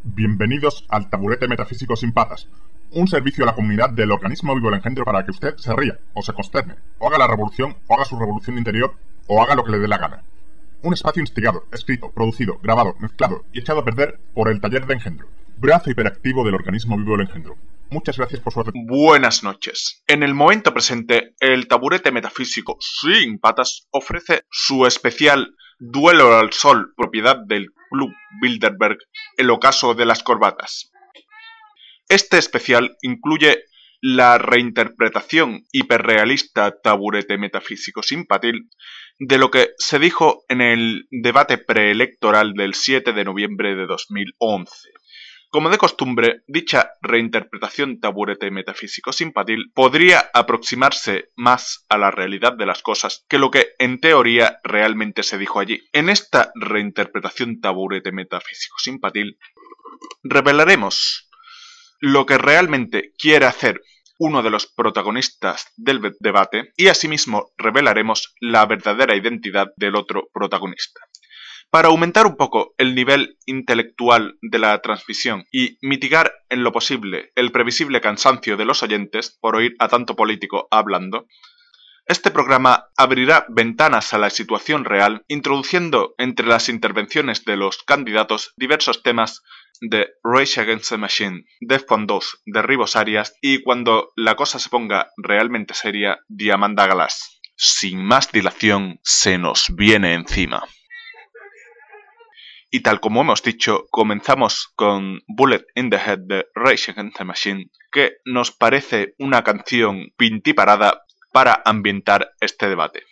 Bienvenidos al Taburete Metafísico Sin Patas, un servicio a la comunidad del organismo vivo El Engendro para que usted se ría, o se consterne, o haga la revolución, o haga su revolución interior, o haga lo que le dé la gana. Un espacio instigado, escrito, producido, grabado, mezclado y echado a perder por el Taller de Engendro, brazo hiperactivo del organismo vivo El Engendro. Muchas gracias por su atención. Buenas noches. En el momento presente, el Taburete Metafísico Sin Patas ofrece su especial Duelo al Sol, propiedad del Club Bilderberg, El Ocaso de las Corbatas. Este especial incluye la reinterpretación hiperrealista Taburete Metafísico Simpatil de lo que se dijo en el debate preelectoral del 7 de noviembre de 2011. Como de costumbre, dicha reinterpretación Taburete Metafísico Simpatil podría aproximarse más a la realidad de las cosas que lo que en teoría realmente se dijo allí. En esta reinterpretación Taburete Metafísico Simpatil revelaremos lo que realmente quiere hacer uno de los protagonistas del debate y asimismo revelaremos la verdadera identidad del otro protagonista. Para aumentar un poco el nivel intelectual de la transmisión y mitigar en lo posible el previsible cansancio de los oyentes por oír a tanto político hablando, este programa abrirá ventanas a la situación real, introduciendo entre las intervenciones de los candidatos diversos temas de Rage Against the Machine, Defcon 2, Derribos Arias y, cuando la cosa se ponga realmente seria, Diamanda Glass. Sin más dilación, se nos viene encima. Y tal como hemos dicho, comenzamos con Bullet in the Head de Rage Against the Machine, que nos parece una canción pintiparada para ambientar este debate.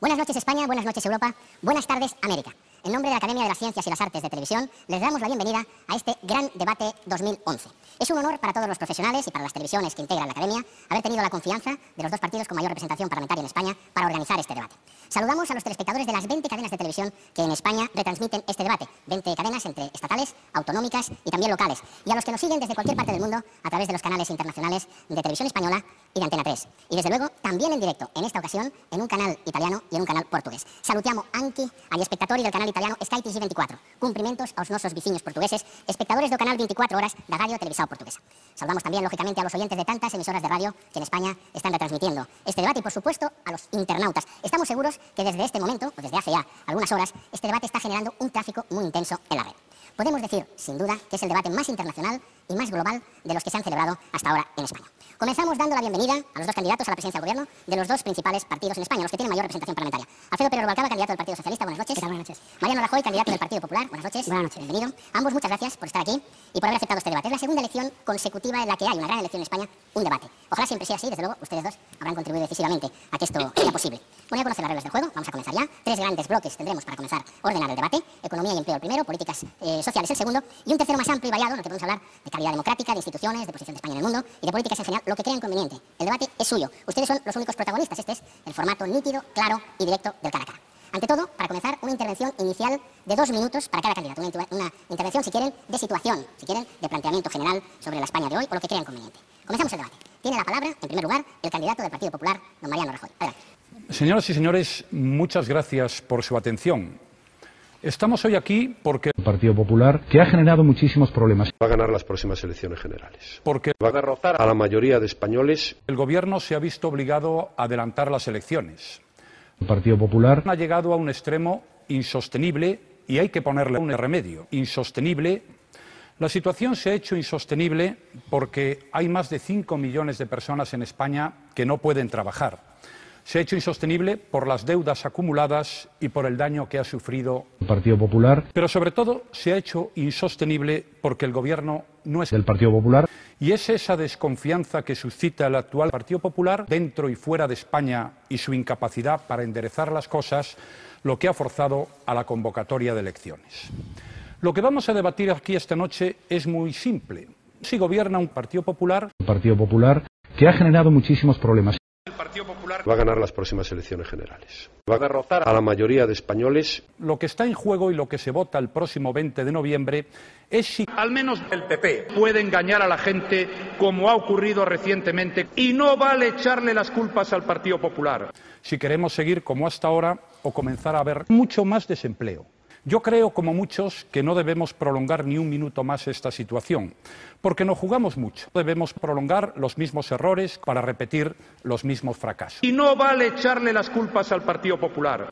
Buenas noches España, buenas noches Europa, buenas tardes América. En nombre de la Academia de las Ciencias y las Artes de Televisión, les damos la bienvenida a este Gran Debate 2011. Es un honor para todos los profesionales y para las televisiones que integran la Academia haber tenido la confianza de los dos partidos con mayor representación parlamentaria en España para organizar este debate. Saludamos a los telespectadores de las 20 cadenas de televisión que en España retransmiten este debate, 20 cadenas entre estatales, autonómicas y también locales, y a los que nos siguen desde cualquier parte del mundo a través de los canales internacionales de Televisión Española y de Antena 3. Y desde luego también en directo, en esta ocasión, en un canal italiano y en un canal portugués. Salutiamo anche agli spettatori del canale italiano Sky TG24. Cumprimentos aos nosos vecinos portugueses, espectadores do canal 24 horas da Radio Televisao Portuguesa. Saludamos también, lógicamente, a los oyentes de tantas emisoras de radio que en España están retransmitiendo este debate y, por supuesto, a los internautas. Estamos seguros que desde este momento, o desde hace ya algunas horas, este debate está generando un tráfico muy intenso en la red. Podemos decir, sin duda, que es el debate más internacional y más global de los que se han celebrado hasta ahora en España. Comenzamos dando la bienvenida a los dos candidatos a la presidencia del gobierno de los dos principales partidos en España, los que tienen mayor representación parlamentaria. Alfredo Pérez Rubalcaba, candidato del Partido Socialista, buenas noches. Buenas noches. Mariano Rajoy, candidato del Partido Popular, buenas noches. Buenas noches. Bienvenido. Ambos, muchas gracias por estar aquí y por haber aceptado este debate. Es la segunda elección consecutiva en la que hay, una gran elección en España, un debate. Ojalá siempre sea así, desde luego, ustedes dos habrán contribuido decisivamente a que esto sea posible. Bueno, ya conocen las reglas del juego, vamos a comenzar ya. 3 grandes bloques tendremos para comenzar a ordenar el debate. Economía y empleo el primero, políticas sociales el segundo, y un tercero más amplio y variado, en el que podemos hablar de calidad democrática, de instituciones, de posición de España en el mundo y de políticas en general, lo que crean conveniente. El debate es suyo. Ustedes son los únicos protagonistas. Este es el formato nítido, claro y directo del cara a cara. Ante todo, para comenzar, una intervención inicial de 2 minutos para cada candidato. Una intervención, si quieren, de situación, si quieren, de planteamiento general sobre la España de hoy o lo que crean conveniente. Comenzamos el debate. Tiene la palabra, en primer lugar, el candidato del Partido Popular, don Mariano Rajoy. Adelante. Señoras y señores, muchas gracias por su atención. Estamos hoy aquí porque el Partido Popular, que ha generado muchísimos problemas, va a ganar las próximas elecciones generales. Porque va a derrotar a la mayoría de españoles. El gobierno se ha visto obligado a adelantar las elecciones. El Partido Popular ha llegado a un extremo insostenible y hay que ponerle un remedio. Insostenible. La situación se ha hecho insostenible porque hay más de 5 millones de personas en España que no pueden trabajar. Se ha hecho insostenible por las deudas acumuladas y por el daño que ha sufrido el Partido Popular. Pero sobre todo se ha hecho insostenible porque el gobierno no es del Partido Popular. Y es esa desconfianza que suscita el actual Partido Popular dentro y fuera de España y su incapacidad para enderezar las cosas lo que ha forzado a la convocatoria de elecciones. Lo que vamos a debatir aquí esta noche es muy simple. Si gobierna un Partido Popular, el Partido Popular, que ha generado muchísimos problemas. El Partido Popular va a ganar las próximas elecciones generales. Va a derrotar a la mayoría de españoles. Lo que está en juego y lo que se vota el próximo 20 de noviembre es si al menos el PP puede engañar a la gente como ha ocurrido recientemente y no vale echarle las culpas al Partido Popular. Si queremos seguir como hasta ahora o comenzar a haber mucho más desempleo. Yo creo, como muchos, que no debemos prolongar ni un minuto más esta situación, porque nos jugamos mucho. Debemos prolongar los mismos errores para repetir los mismos fracasos. Y no vale echarle las culpas al Partido Popular.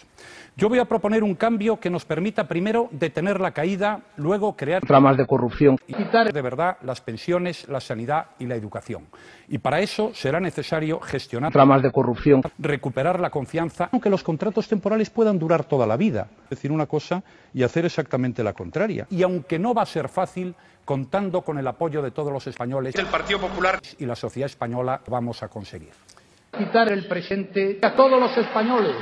Yo voy a proponer un cambio que nos permita primero detener la caída, luego crear tramas de corrupción y quitar de verdad las pensiones, la sanidad y la educación. Y para eso será necesario gestionar tramas de corrupción, recuperar la confianza, aunque los contratos temporales puedan durar toda la vida. Decir una cosa y hacer exactamente la contraria. Y aunque no va a ser fácil, contando con el apoyo de todos los españoles, el Partido Popular y la sociedad española, vamos a conseguir. Quitar el presente a todos los españoles.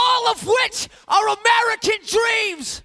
all of which are American dreams.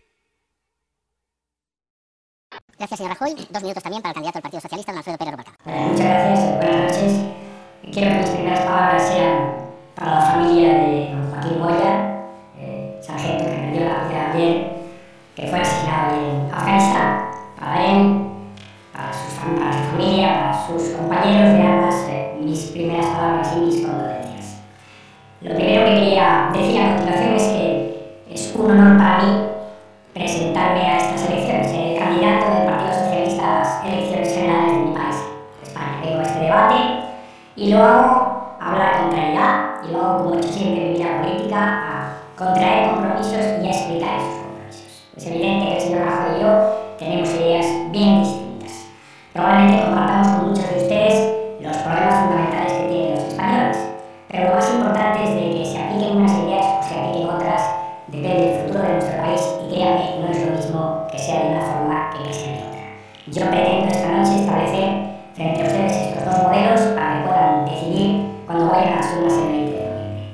Gracias, señor Rajoy. 2 minutos también para el candidato del Partido Socialista, don Alfredo Pérez Rubalcaba. Muchas gracias, buenas noches. Quiero que mis primeras palabras sean para la familia de don Joaquín Moya, sargento que perdió la vida ayer, que fue asesinado en Afganistán. Para él, para su familia, para sus compañeros de armas, mis primeras palabras y mis condolencias. Lo primero que quería decir a continuación es que es un honor para mí presentarme a estas elecciones, ser el candidato del Partido Socialista a las elecciones generales de mi país, España. Vengo a este debate y lo hago a hablar con claridad y lo hago, como he hecho siempre en mi vida política, a contraer compromisos y a explicar esos compromisos. Es evidente que el señor Rajoy y yo tenemos ideas bien distintas. Probablemente compartamos con muchos de ustedes los problemas fundamentales que tienen los españoles, pero lo más importante es de que se apliquen unas ideas o se apliquen otras, depende del futuro de nuestro país, y créanme, no es lo mismo que sea de una forma que sea de otra. Yo pretendo esta noche establecer frente a ustedes estos 2 modelos para que puedan decidir cuando vayan a las urnas el 20 de noviembre.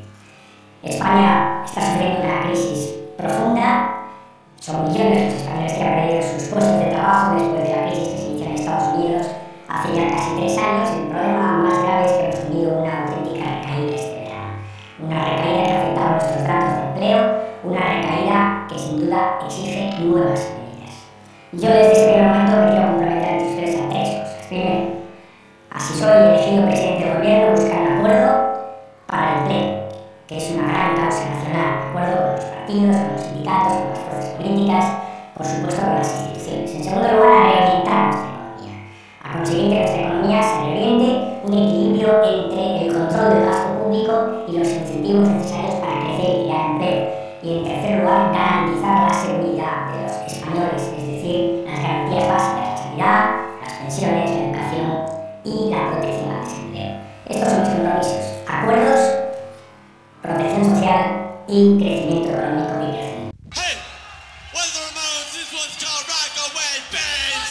España está sufriendo una crisis profunda. Son millones los españoles que han perdido sus puestos de trabajo después de la crisis que se inició en Estados Unidos hace ya casi 3 años. El problema más grave es que hemos tenido una auténtica recaída este verano. Una recaída que ha afectado a nuestros datos de empleo, una recaída que sin duda exige nuevas medidas. Yo desde ese primer momento me quiero comprometer ante ustedes a 3 cosas. Primero, así soy elegido presidente del gobierno, buscar un acuerdo para el empleo, que es una gran causa nacional, de acuerdo con los partidos, con los sindicatos, con las fuerzas políticas, por supuesto con las instituciones. En segundo lugar, a reorientar nuestra economía, a conseguir que nuestra economía se reoriente, un equilibrio entre el control del gasto público y los incentivos necesarios para crecer y crear empleo. Y en tercer lugar, garantizar la seguridad de los españoles, es decir, las garantías básicas, la sanidad, las pensiones, la educación y la protección al desempleo. Estos son mis compromisos: acuerdos, protección social y crecimiento económico y crecimiento. Hey, what's the Ramones? This one's called Rockaway Bass.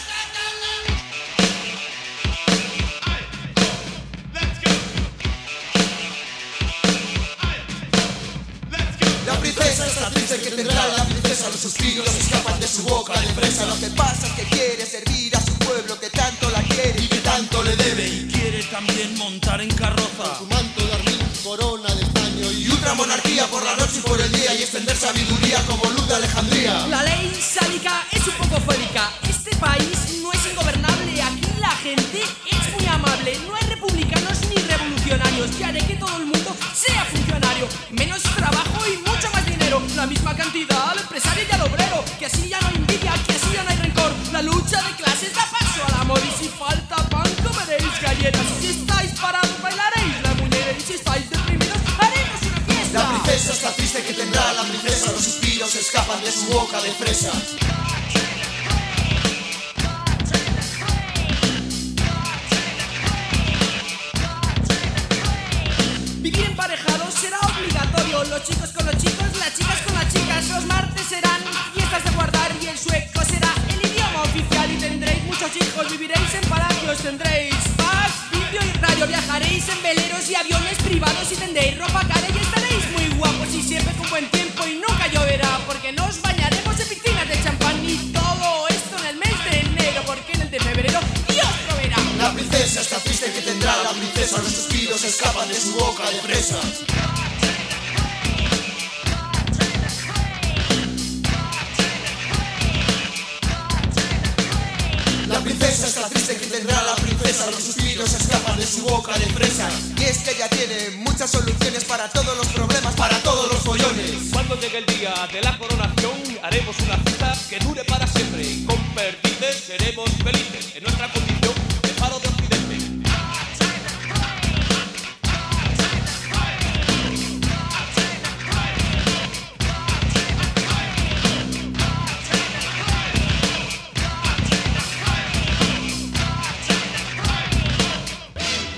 La princesa está triste que tendrá la princesa, los suspiros escapan de su boca de fresa. Lo que pasa es que quiere servir a su pueblo que tanto la quiere y que tanto le debe. Y quiere también montar en carroza con su manto de armín, corona de estaño y otra monarquía por la noche y por el día, y extender sabiduría como luz de Alejandría. La ley sálica es un poco fólica. Este país no es ingobernable. Aquí la gente es muy amable. No hay republicanos ni revolucionarios. Y haré que todo el mundo sea funcionario. Menos trabajo y mucho más dinero. La misma cantidad al empresario y al obrero. Que así ya no hay envidia, que así ya no hay rencor. La lucha de clases da paso al amor. Y si falta pan, comeréis galletas. Si estáis parados, bailaréis la muñeca. Y si estáis deprimidos, haremos una fiesta. La princesa está triste que tendrá la princesa, los suspiros escapan de su boca de fresa. Vivir emparejados será obligatorio. Los chicos con los chicos, las chicas con las chicas. Los martes serán fiestas de guardar y el sueco será el idioma oficial. Y tendréis muchos hijos, viviréis en palacios, tendréis fax, vídeo y radio. Viajaréis en veleros y aviones privados y tendréis ropa cara y estaréis muy guapos y siempre con buen tiempo y nunca lloverá, porque nos bañaremos en piscinas de champán. Y todo esto en el mes de enero, porque en el de febrero Dios proveerá. La princesa está triste que tendrá la princesa, los suspiros escapan de su boca de fresa. La princesa está triste que tendrá la princesa, los suspiros escapan de su boca de fresa. Y es que ella tiene muchas soluciones para todos los problemas, para todos los follones. Cuando llegue el día de la coronación, haremos una fiesta que dure para siempre. Y con perdices seremos felices en nuestra condición de faro de occidente.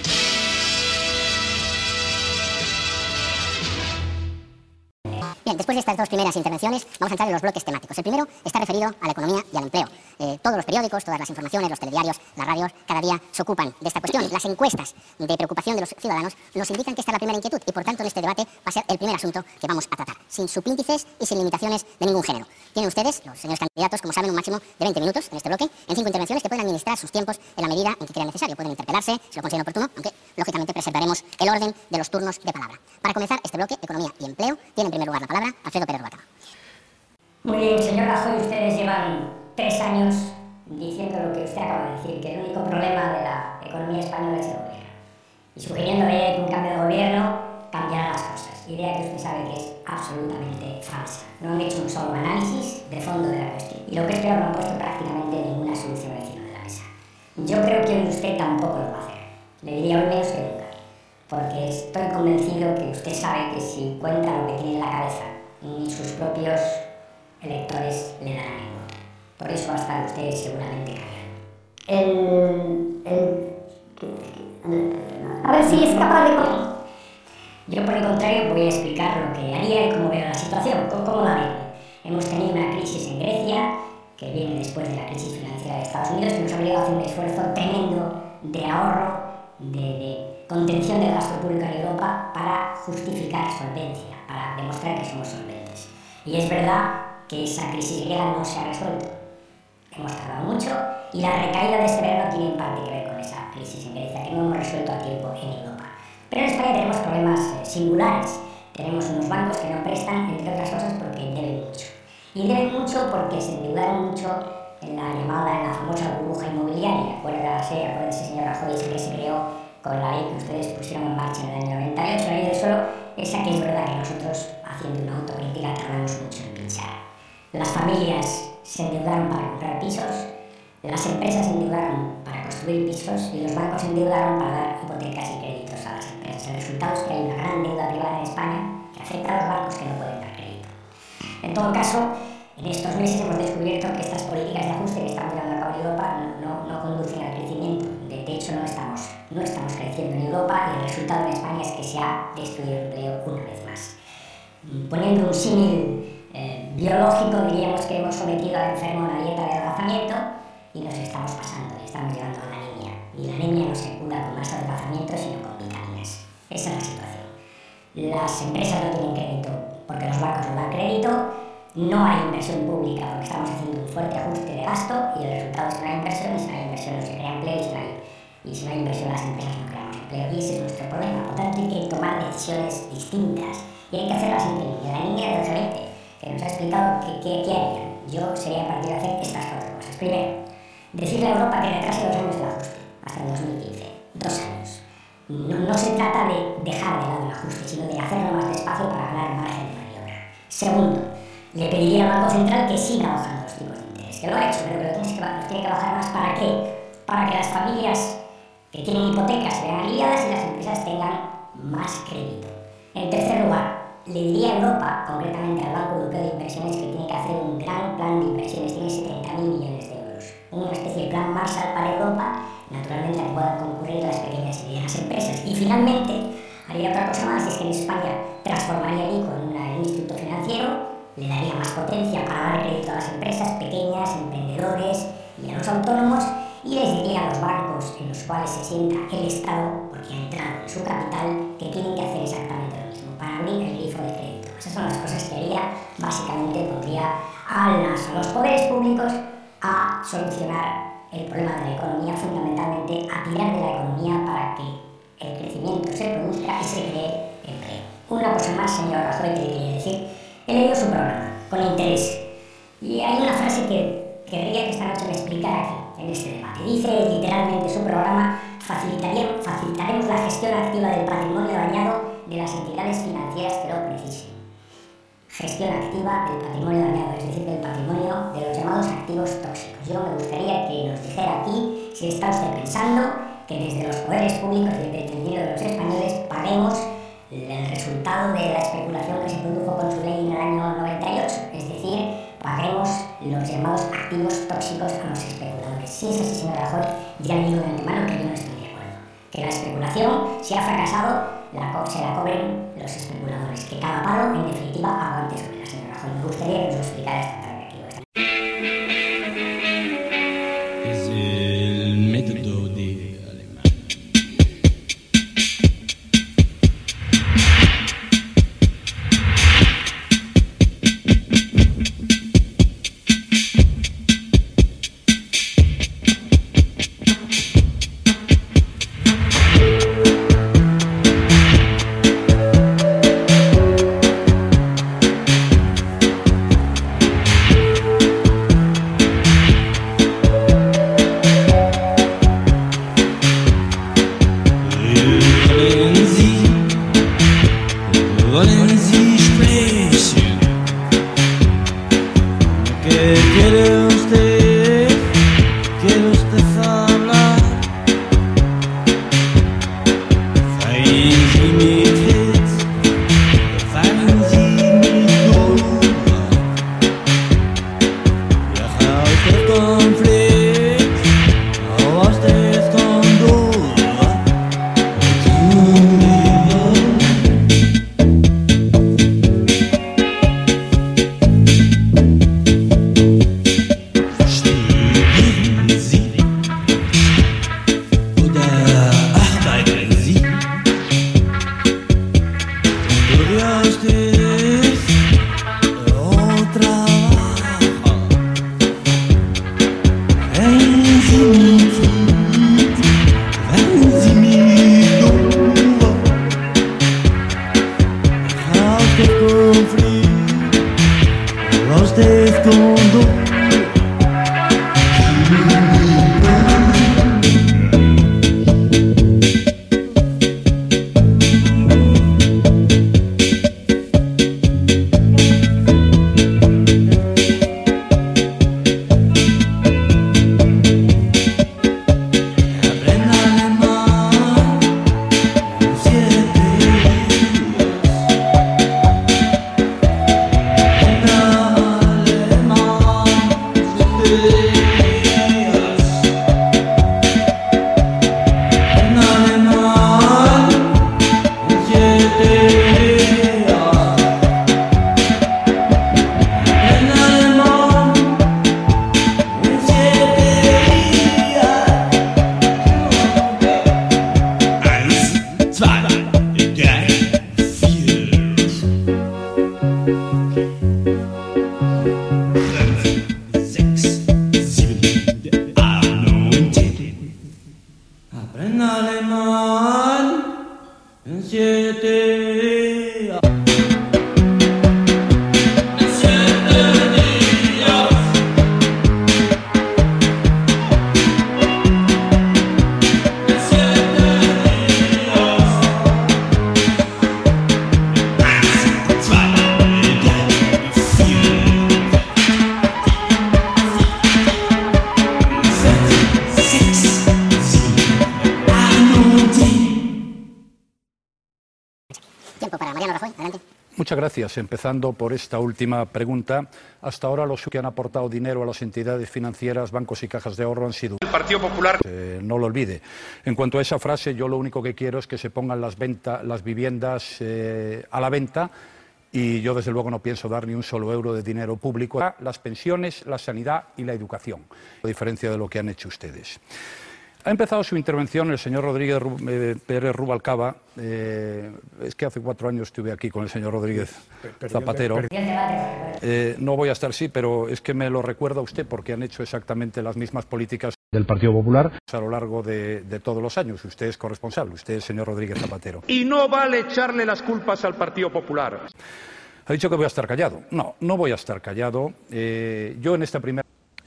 Bien, después Después de estas dos primeras intervenciones, vamos a entrar en los bloques temáticos. El primero está referido a la economía y al empleo. Todos los periódicos, todas las informaciones, los telediarios, las radios, cada día se ocupan de esta cuestión. Las encuestas de preocupación de los ciudadanos nos indican que esta es la primera inquietud y, por tanto, en este debate va a ser el primer asunto que vamos a tratar, sin subíndices y sin limitaciones de ningún género. Tienen ustedes, los señores candidatos, como saben, un máximo de 20 minutos en este bloque, en 5 intervenciones que pueden administrar sus tiempos en la medida en que crean necesario. Pueden interpelarse si lo consideren oportuno, aunque, lógicamente, preservaremos el orden de los turnos de palabra. Para comenzar este bloque, economía y empleo, tiene en primer lugar la palabra Alfredo Pérez Rubalcaba. Muy bien, señor Rajoy, ustedes llevan 3 años diciendo lo que usted acaba de decir, que el único problema de la economía española es el gobierno. Y sugiriendo que un cambio de gobierno cambiará las cosas. Idea que usted sabe que es absolutamente falsa. No han hecho un solo análisis de fondo de la cuestión. Y lo que es peor, no han puesto prácticamente ninguna solución encima de la mesa. Yo creo que usted tampoco lo va a hacer. Le diría hoy menos que nunca. Porque estoy convencido que usted sabe que si cuenta lo que tiene en la cabeza, ni sus propios electores le darán el voto. Por eso va a estar usted seguramente callado. A ver si es capaz de... Yo, por el contrario, voy a explicar lo que haría y cómo veo la situación, cómo la veo. Hemos tenido una crisis en Grecia, que viene después de la crisis financiera de Estados Unidos, que nos ha obligado a hacer un esfuerzo tremendo de ahorro, de contención del gasto público en Europa para justificar solvencia, para demostrar que somos solventes. Y es verdad que esa crisis griega no se ha resuelto. Hemos tardado mucho y la recaída de este verano tiene en parte que ver con esa crisis en Grecia que no hemos resuelto a tiempo en Europa. Pero en España tenemos problemas singulares. Tenemos unos bancos que no prestan, entre otras cosas, porque deben mucho. Y deben mucho porque se endeudaron mucho en la famosa burbuja inmobiliaria. Acuérdese, señor Rajoy, que se creó con la ley que ustedes pusieron en marcha en el año 98, la ley del suelo. Esa que es verdad que nosotros, haciendo una autocrítica, tardamos mucho en pinchar. Las familias se endeudaron para comprar pisos, las empresas se endeudaron para construir pisos y los bancos se endeudaron para dar hipotecas y créditos a las empresas. El resultado es que hay una gran deuda privada en España que afecta a los bancos que no pueden dar crédito. En todo caso, en estos meses hemos descubierto que estas políticas de ajuste que estamos llevando a cabo en Europa no conducen al crecimiento. De hecho, no estamos creciendo en Europa y el resultado en España es que se ha destruido el empleo una vez más. Poniendo un símil biológico, diríamos que hemos sometido al enfermo a una dieta de adelgazamiento y nos estamos pasando, le estamos llevando a la anemia. Y la anemia no se cura con más adelgazamiento, sino con vitaminas. Esa es la situación. Las empresas no tienen crédito porque los bancos no dan crédito, no hay inversión pública porque estamos haciendo un fuerte ajuste de gasto y el resultado es que no hay inversión, y si no hay inversión no se crea empleo, y si no hay inversión las empresas no creamos empleo, y ese es nuestro problema. Por tanto, hay que tomar decisiones distintas y hay que hacerlas inteligentes. La niña de Occidente, que nos ha explicado qué haría, yo sería partidario de hacer estas 4 cosas. Primero, decirle a Europa que retrase 2 años el ajuste, hasta el 2015, 2 años. No se trata de dejar de lado el ajuste, sino de hacerlo más despacio para ganar margen de maniobra. Segundo, le pediría al Banco Central que siga bajando los tipos de interés, que lo ha hecho, pero que los tiene que bajar más. ¿Para qué? Para que las familias que tienen hipotecas se vean aliviadas y las empresas tengan más crédito. En tercer lugar, le diría a Europa, concretamente al Banco Europeo de Inversiones, que tiene que hacer un gran plan de inversiones, tiene 70.000 millones de euros. Una especie de plan Marshall para Europa, naturalmente al que puedan concurrir las pequeñas y medianas empresas. Y finalmente, haría otra cosa más, es que en España transformaría el ICO en un instituto financiero, le daría más potencia para dar crédito a las empresas pequeñas, emprendedores y a los autónomos, y les diría a los bancos en los cuales se sienta el Estado, porque ha entrado en su capital, que tienen que hacer exactamente lo mismo para abrir el grifo de crédito. Esas son las cosas que haría. Básicamente pondría a los poderes públicos a solucionar el problema de la economía, fundamentalmente a tirar de la economía para que el crecimiento se produzca y se cree empleo. Una cosa más, señor Rajoy, que quería decir. He leído su programa con interés y hay una frase que querría que esta noche me explicara aquí, en este debate. Dice literalmente su programa: facilitaremos la gestión activa del patrimonio dañado de las entidades financieras que lo precisen. Gestión activa del patrimonio dañado, es decir, del patrimonio de los llamados activos tóxicos. Yo me gustaría que nos dijera aquí si está usted pensando que desde los poderes públicos y el pretendido de los españoles paguemos el resultado de la especulación que se produjo con su ley en el año 98, es decir, paguemos los llamados activos tóxicos a los especuladores. Si es así, señor Rajoy, ya le digo de antemano que yo no estoy de acuerdo. Que la especulación, si ha fracasado, se la cobren los especuladores, que cada palo, en definitiva, aguante sobre las pues me gustaría que nos explicara esta perspectiva. Es el método de Alemán. Wollen Sie sprechen? ¿Qué quiere usted? ¿Quiere usted hablar? Seien Sie mit Hits, fangen Sie mit Kummer. Raus der Konflikt, aus der Kondor. Muchas gracias. Empezando por esta última pregunta, hasta ahora los que han aportado dinero a las entidades financieras, bancos y cajas de ahorro han sido El Partido Popular. No lo olvide. En cuanto a esa frase, yo lo único que quiero es que se pongan las viviendas a la venta y yo desde luego no pienso dar ni un solo euro de dinero público a las pensiones, la sanidad y la educación, a diferencia de lo que han hecho ustedes. Ha empezado su intervención el señor Rodríguez Pérez Rubalcaba. Es que hace 4 años estuve aquí con el señor Rodríguez Zapatero. No voy a estar, sí, pero es que me lo recuerda usted porque han hecho exactamente las mismas políticas del Partido Popular a lo largo de todos los años. Usted es corresponsable, usted es señor Rodríguez Zapatero. Y no vale echarle las culpas al Partido Popular. Ha dicho que voy a estar callado. No, no voy a estar callado. Yo en esta primera...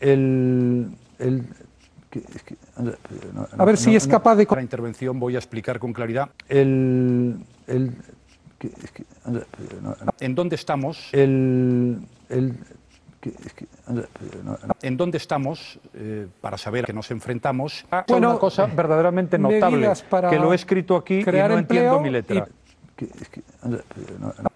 A ver si es capaz de... La intervención voy a explicar con claridad en dónde estamos, en dónde estamos para saber a qué nos enfrentamos. Bueno, una cosa verdaderamente notable, que lo he escrito aquí y no entiendo mi letra.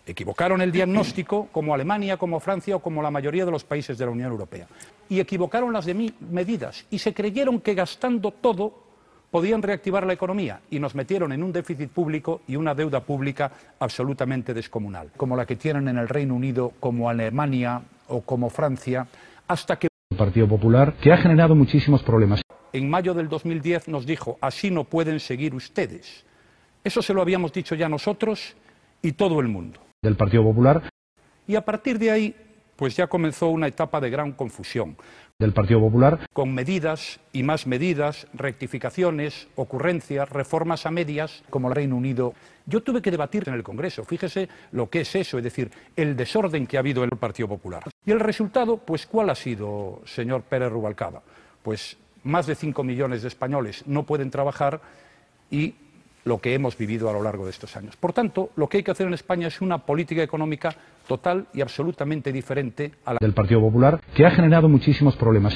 Equivocaron el diagnóstico como Alemania, como Francia o como la mayoría de los países de la Unión Europea. Y equivocaron las medidas y se creyeron que gastando todo podían reactivar la economía y nos metieron en un déficit público y una deuda pública absolutamente descomunal, como la que tienen en el Reino Unido, como Alemania o como Francia, hasta que El Partido Popular, que ha generado muchísimos problemas. en mayo del 2010 nos dijo: así no pueden seguir ustedes. Eso se lo habíamos dicho ya nosotros y todo el mundo. Del Partido Popular. Y a partir de ahí, pues ya comenzó una etapa de gran confusión. Del Partido Popular. Con medidas y más medidas, rectificaciones, ocurrencias, reformas a medias, como el Reino Unido. Yo tuve que debatir en el Congreso, fíjese lo que es eso, es decir, el desorden que ha habido en el Partido Popular. Y el resultado, pues ¿cuál ha sido, señor Pérez Rubalcaba? Pues más de 5 millones de españoles no pueden trabajar y lo que hemos vivido a lo largo de estos años. Por tanto, lo que hay que hacer en España es una política económica total y absolutamente diferente a la del Partido Popular, que ha generado muchísimos problemas.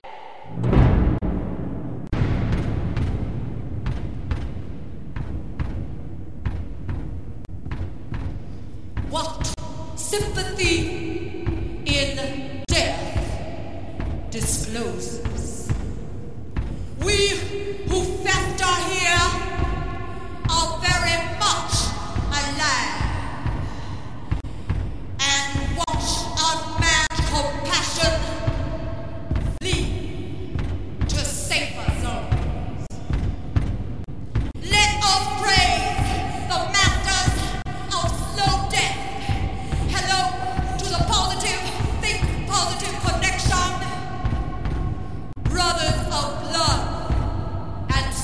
What sympathy in death discloses? We who fester here are very much alive and watch unmanned compassion flee to safer zones. Let us praise the masters of slow death. Hello to the positive, think positive connection. Brothers of blood and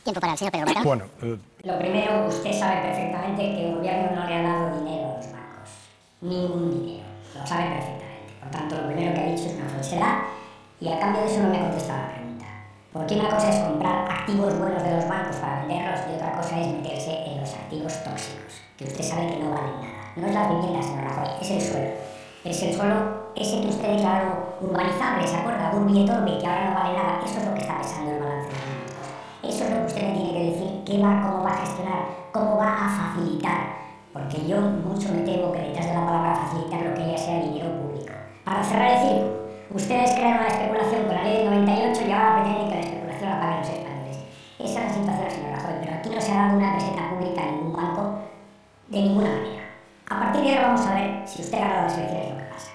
Tiempo para el señor Pedro Bata. Bueno, Lo primero, usted sabe perfectamente que el gobierno no le ha dado dinero a los bancos. Ningún dinero. Lo sabe perfectamente. Por tanto, lo primero que ha dicho es una falsedad y a cambio de eso no me ha contestado la pregunta. Porque una cosa es comprar activos buenos de los bancos para venderlos y otra cosa es meterse en los activos tóxicos, que usted sabe que no valen nada. No es las viviendas, señor Rajoy, es el suelo. Es el suelo ese que usted declaró urbanizable, ¿se acuerda? Urbi et orbi, que ahora no vale nada. Eso es lo que está pesando el balance de los bancos. Eso es lo que usted me tiene que decir, cómo va a gestionar, cómo va a facilitar. Porque yo mucho me temo que detrás de la palabra facilitar lo que haya sea dinero público. Para cerrar el círculo, ustedes crearon la especulación con la ley del 98 y ahora pretenden que la especulación la paguen los españoles. Esa es la situación, señor Rajoy, pero aquí no se ha dado una peseta pública a ningún banco de ninguna manera. A partir de ahora vamos a ver si usted gana las elecciones lo que pasa.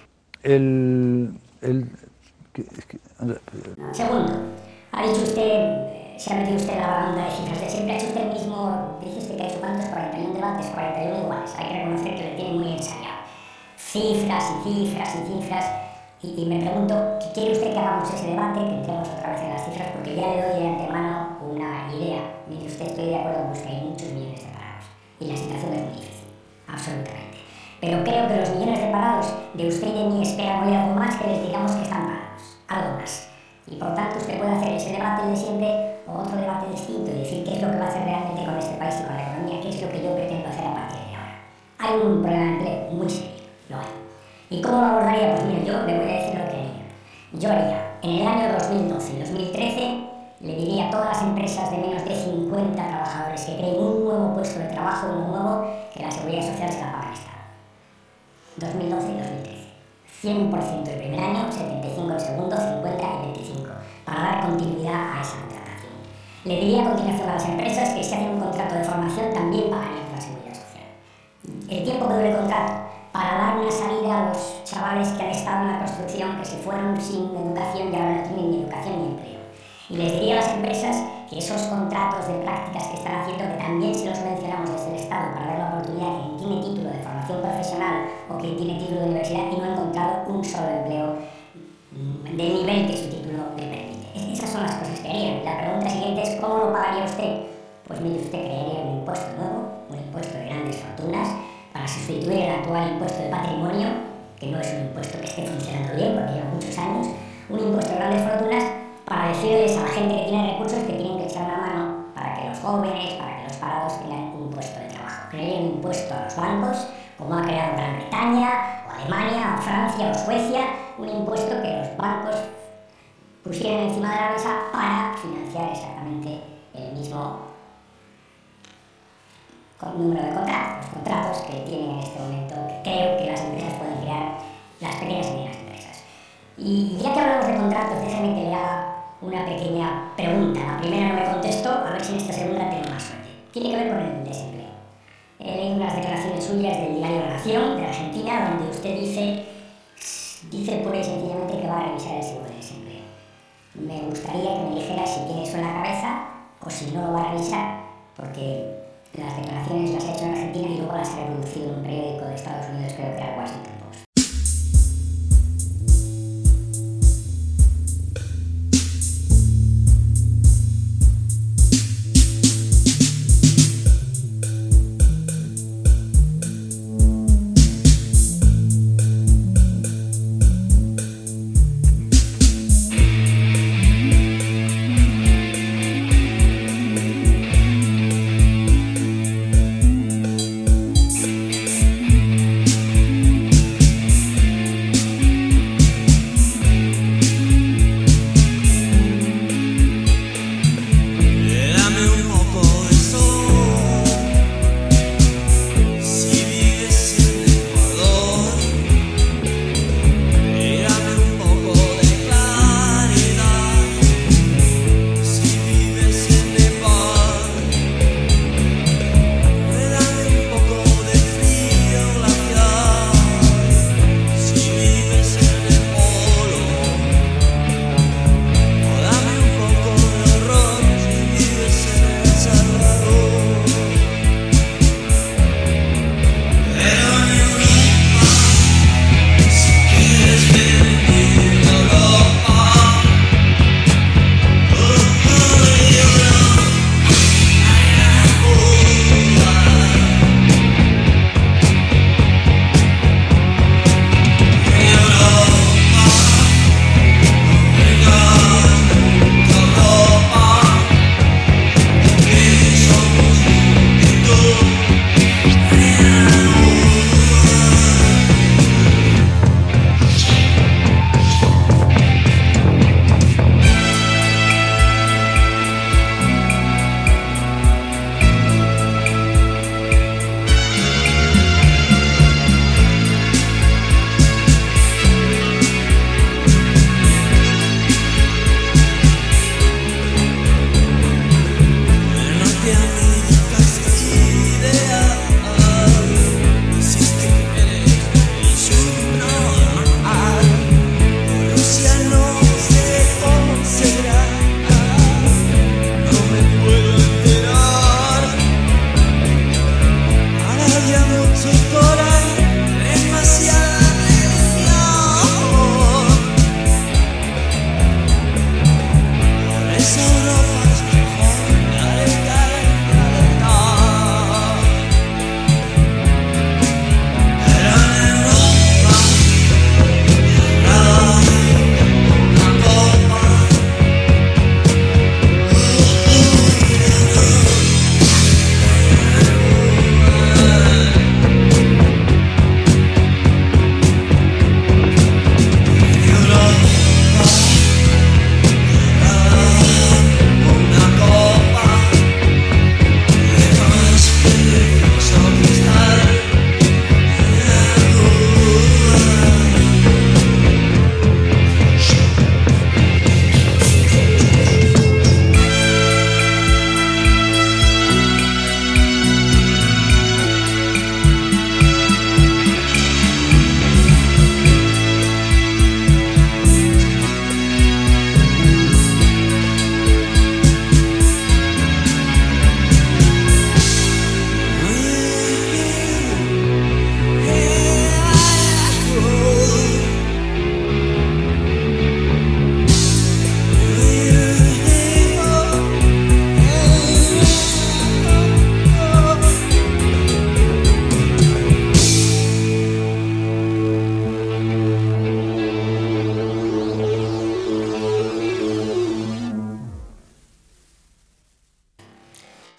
Segundo, ha dicho usted, se ha metido usted en la banda de cifras de siempre, ha hecho usted mismo, dice usted que ha hecho cuántos, 41 debates, 41 iguales, hay que reconocer que le tiene muy ensayado. Cifras y cifras y cifras, y me pregunto, ¿quiere usted que hagamos ese debate, que entremos otra vez en las cifras? Porque ya le doy de antemano una idea, mire usted, estoy de acuerdo con usted, hay muchos millones de parados, y la situación es muy difícil, absolutamente. Pero creo que los millones de parados de usted y de mí esperan hoy algo más que les digamos que están parados, algo más. Y por tanto usted puede hacer ese debate de siempre o otro debate distinto y decir qué es lo que va a hacer realmente con este país y con la economía, qué es lo que yo pretendo hacer a partir de ahora. Hay un problema de empleo muy serio, lo hay. ¿Y cómo lo abordaría? Pues mire, yo le voy a decir lo que haría. Yo haría, en el año 2012 y 2013, le diría a todas las empresas de menos de 50 trabajadores que creen un nuevo puesto de trabajo, uno nuevo, que la seguridad social se la paga el Estado. 2012 y 2013. 100% el primer año, 75 el segundo, 50 y 25, para dar continuidad a esa contratación. Le diría a continuación a las empresas que si hacen un contrato de formación también pagarían la seguridad social. El tiempo que dure el contrato, para dar una salida a los chavales que han estado en la construcción, que se fueron sin educación y ahora no tienen ni educación ni empleo. Y les diría a las empresas que esos contratos de prácticas que están haciendo, que también si los mencionamos desde el Estado para dar la oportunidad a quien tiene título de formación profesional o quien tiene título de universidad y no ha encontrado un solo empleo del nivel que su título le permite. Esas son las cosas que harían. La pregunta siguiente es ¿cómo lo pagaría usted? Pues mire, usted crearía un impuesto nuevo, un impuesto de grandes fortunas, para sustituir el actual impuesto de patrimonio, que no es un impuesto que esté funcionando bien porque lleva muchos años, un impuesto de grandes fortunas para decirles a la gente que tiene recursos que tienen que echar una mano para que los jóvenes, para que los parados tengan un puesto de trabajo. Crearía un impuesto a los bancos, como ha creado Gran Bretaña, o Alemania, o Francia, o Suecia, un impuesto que los bancos pusieran encima de la mesa para financiar exactamente el mismo número de contratos, los contratos que tienen en este momento, que creo que las empresas pueden crear, las pequeñas y medianas empresas. Y ya que hablamos de contratos, déjame que le haga una pequeña pregunta. La primera no me contestó, a ver si en esta segunda tengo más suerte. Tiene que ver con el desempleo. He leído unas declaraciones suyas del diario La Nación, de Argentina, donde usted dice pura y sencillamente que va a revisar el seguro de desempleo. Me gustaría que me dijera si tiene eso en la cabeza o si no lo va a revisar, porque las declaraciones las ha hecho en Argentina y luego las ha reproducido en un periódico de Estados Unidos, creo que era el Washington Post.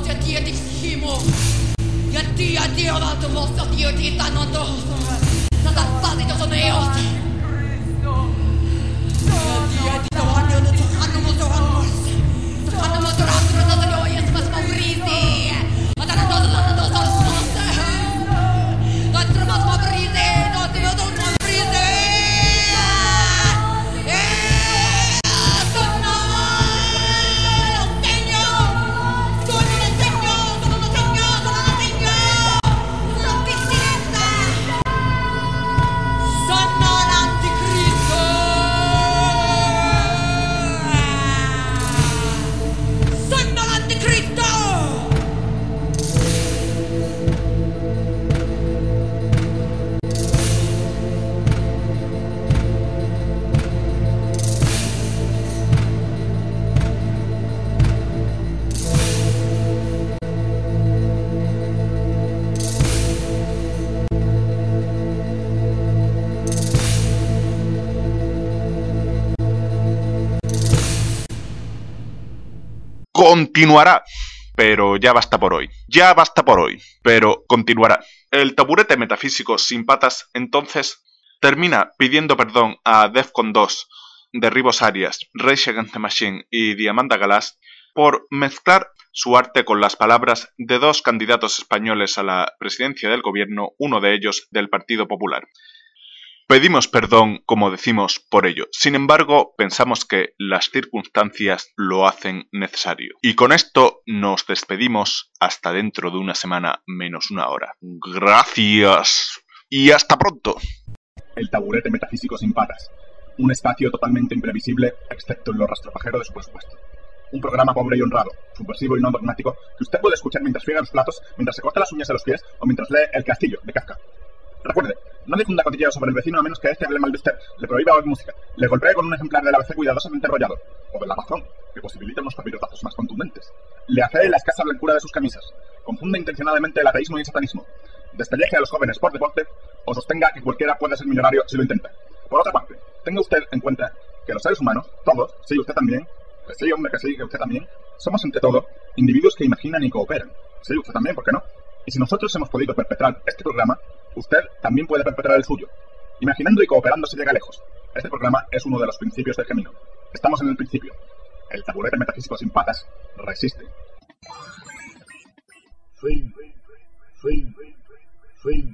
voz y a ti te exigimos. Y a ti he dado voz, a ti te dando dos. Nada fácil son ellos. Continuará, pero ya basta por hoy. Ya basta por hoy, pero continuará. El taburete metafísico sin patas, entonces, termina pidiendo perdón a Defcon 2, Derribos Arias, Rage Against the Machine y Diamanda Galás por mezclar su arte con las palabras de dos candidatos españoles a la presidencia del gobierno, uno de ellos del Partido Popular. Pedimos perdón, como decimos, por ello. Sin embargo, pensamos que las circunstancias lo hacen necesario. Y con esto nos despedimos hasta dentro de una semana menos una hora. Gracias. Y hasta pronto. El taburete metafísico sin patas. Un espacio totalmente imprevisible, excepto en lo rastropajero de su presupuesto. Un programa pobre y honrado, subversivo y no dogmático, que usted puede escuchar mientras friega los platos, mientras se corta las uñas a los pies o mientras lee El Castillo, de Kafka. Recuerde, no difunda cotilleos sobre el vecino a menos que éste hable mal de usted, le prohíba oír música, le golpee con un ejemplar del ABC cuidadosamente enrollado, o de La Razón, que posibilita unos papirotazos más contundentes, le afee la escasa blancura de sus camisas, confunda intencionadamente el ateísmo y el satanismo, despelleje a los jóvenes por deporte, o sostenga que cualquiera puede ser millonario si lo intenta. Por otra parte, tenga usted en cuenta que los seres humanos, todos, sí, usted también, que sí, hombre, que sí, que usted también, somos ante todo individuos que imaginan y cooperan. Sí, usted también, ¿por qué no? Y si nosotros hemos podido perpetrar este programa, usted también puede perpetrar el suyo. Imaginando y cooperando se llega lejos. Este programa es uno de los principios del camino. Estamos en el principio. El taburete metafísico sin patas resiste. Fin.